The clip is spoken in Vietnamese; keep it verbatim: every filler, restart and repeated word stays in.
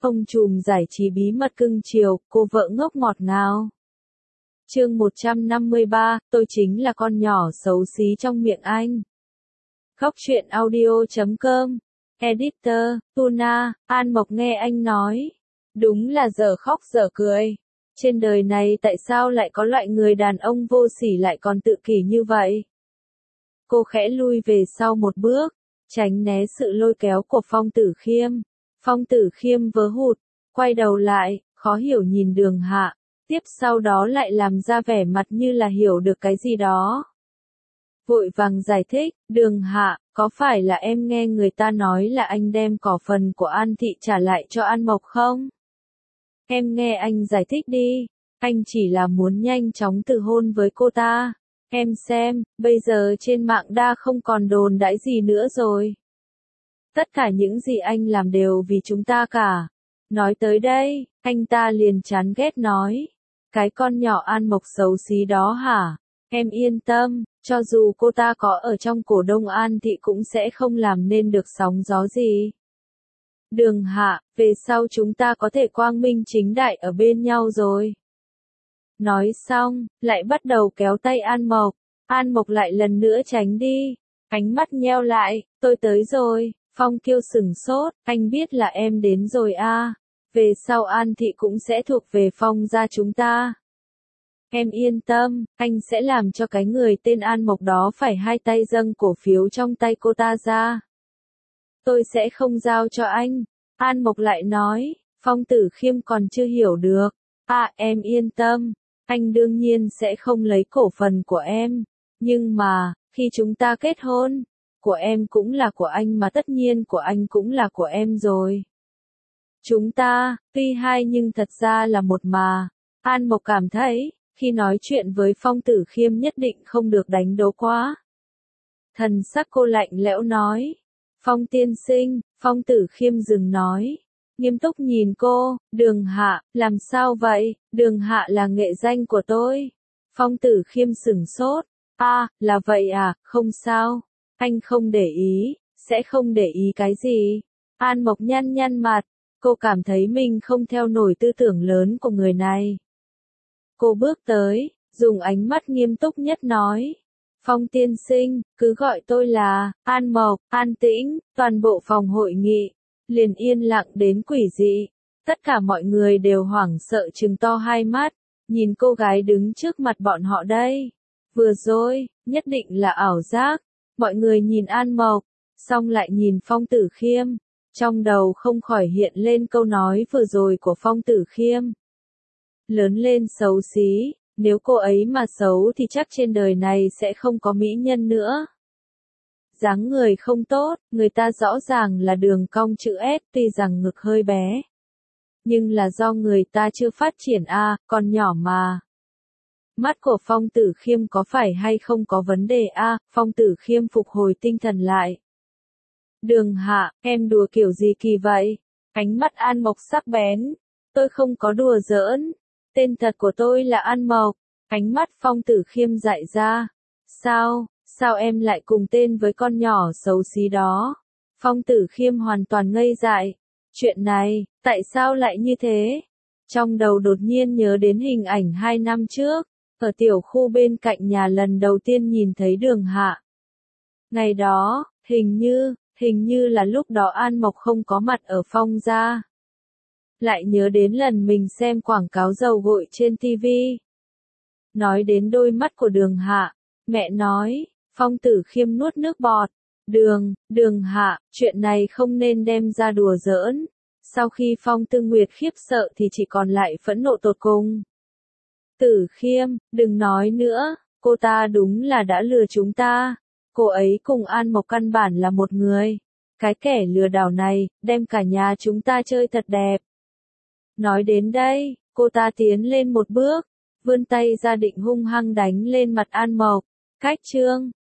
Ông trùm giải trí bí mật cưng chiều, cô vợ ngốc ngọt ngào. Chương một trăm năm mươi ba, tôi chính là con nhỏ xấu xí trong miệng anh. Góc truyện audio chấm com. Editor, Tuna, An Mộc nghe anh nói. Đúng là dở khóc dở cười. Trên đời này tại sao lại có loại người đàn ông vô sỉ lại còn tự kỷ như vậy? Cô khẽ lui về sau một bước, tránh né sự lôi kéo của Phong Tử Khiêm. Phong Tử Khiêm vớ hụt, quay đầu lại, khó hiểu nhìn Đường Hạ, tiếp sau đó lại làm ra vẻ mặt như là hiểu được cái gì đó. Vội vàng giải thích, Đường Hạ, có phải là em nghe người ta nói là anh đem cổ phần của An Thị trả lại cho An Mộc không? Em nghe anh giải thích đi, anh chỉ là muốn nhanh chóng từ hôn với cô ta. Em xem, bây giờ trên mạng đa không còn đồn đãi gì nữa rồi. Tất cả những gì anh làm đều vì chúng ta cả. Nói tới đây, anh ta liền chán ghét nói. Cái con nhỏ An Mộc xấu xí đó hả? Em yên tâm, cho dù cô ta có ở trong cổ đông An Thị cũng sẽ không làm nên được sóng gió gì. Đường Hạ, về sau chúng ta có thể quang minh chính đại ở bên nhau rồi. Nói xong, lại bắt đầu kéo tay An Mộc. An Mộc lại lần nữa tránh đi. Ánh mắt nheo lại, tôi tới rồi. Phong Kiêu sửng sốt, anh biết là em đến rồi à. Về sau An Thị cũng sẽ thuộc về Phong gia chúng ta. Em yên tâm, anh sẽ làm cho cái người tên An Mộc đó phải hai tay dâng cổ phiếu trong tay cô ta ra. Tôi sẽ không giao cho anh. An Mộc lại nói, Phong Tử Khiêm còn chưa hiểu được. À em yên tâm, anh đương nhiên sẽ không lấy cổ phần của em. Nhưng mà, khi chúng ta kết hôn, của em cũng là của anh mà tất nhiên của anh cũng là của em rồi. Chúng ta, tuy hai nhưng thật ra là một mà. An Mộc cảm thấy, khi nói chuyện với Phong Tử Khiêm nhất định không được đánh đố quá. Thần sắc cô lạnh lẽo nói. Phong tiên sinh, Phong Tử Khiêm dừng nói. Nghiêm túc nhìn cô, Đường Hạ, làm sao vậy? Đường Hạ là nghệ danh của tôi. Phong Tử Khiêm sửng sốt. À, là vậy à, không sao. Anh không để ý, sẽ không để ý cái gì. An Mộc nhăn nhăn mặt, cô cảm thấy mình không theo nổi tư tưởng lớn của người này. Cô bước tới, dùng ánh mắt nghiêm túc nhất nói. Phong tiên sinh, cứ gọi tôi là, An Mộc, an tĩnh, toàn bộ phòng hội nghị, liền yên lặng đến quỷ dị. Tất cả mọi người đều hoảng sợ trừng to hai mắt, nhìn cô gái đứng trước mặt bọn họ đây. Vừa rồi, nhất định là ảo giác. Mọi người nhìn An Mộc, xong lại nhìn Phong Tử Khiêm. Trong đầu không khỏi hiện lên câu nói vừa rồi của Phong Tử Khiêm. Lớn lên xấu xí, nếu cô ấy mà xấu thì chắc trên đời này sẽ không có mỹ nhân nữa. Dáng người không tốt, người ta rõ ràng là đường cong chữ S tuy rằng ngực hơi bé. Nhưng là do người ta chưa phát triển a, à, còn nhỏ mà. Mắt của Phong Tử Khiêm có phải hay không có vấn đề a? À, Phong Tử Khiêm phục hồi tinh thần lại. Đường Hạ, em đùa kiểu gì kỳ vậy? Ánh mắt An Mộc sắc bén. Tôi không có đùa giỡn. Tên thật của tôi là An Mộc. Ánh mắt Phong Tử Khiêm dại ra. Sao, sao em lại cùng tên với con nhỏ xấu xí đó? Phong Tử Khiêm hoàn toàn ngây dại. Chuyện này, tại sao lại như thế? Trong đầu đột nhiên nhớ đến hình ảnh hai năm trước. Ở tiểu khu bên cạnh nhà lần đầu tiên nhìn thấy Đường Hạ. Ngày đó, hình như, hình như là lúc đó An Mộc không có mặt ở Phong gia. Lại nhớ đến lần mình xem quảng cáo dầu gội trên ti vi. Nói đến đôi mắt của Đường Hạ, mẹ nói, Phong Tử Khiêm nuốt nước bọt. Đường, Đường Hạ, chuyện này không nên đem ra đùa giỡn. Sau khi Phong Tư Nguyệt khiếp sợ thì chỉ còn lại phẫn nộ tột cùng. Tử Khiêm, đừng nói nữa, cô ta đúng là đã lừa chúng ta. Cô ấy cùng An Mộc căn bản là một người. Cái kẻ lừa đảo này, đem cả nhà chúng ta chơi thật đẹp. Nói đến đây, cô ta tiến lên một bước, vươn tay ra định hung hăng đánh lên mặt An Mộc. Cách chương,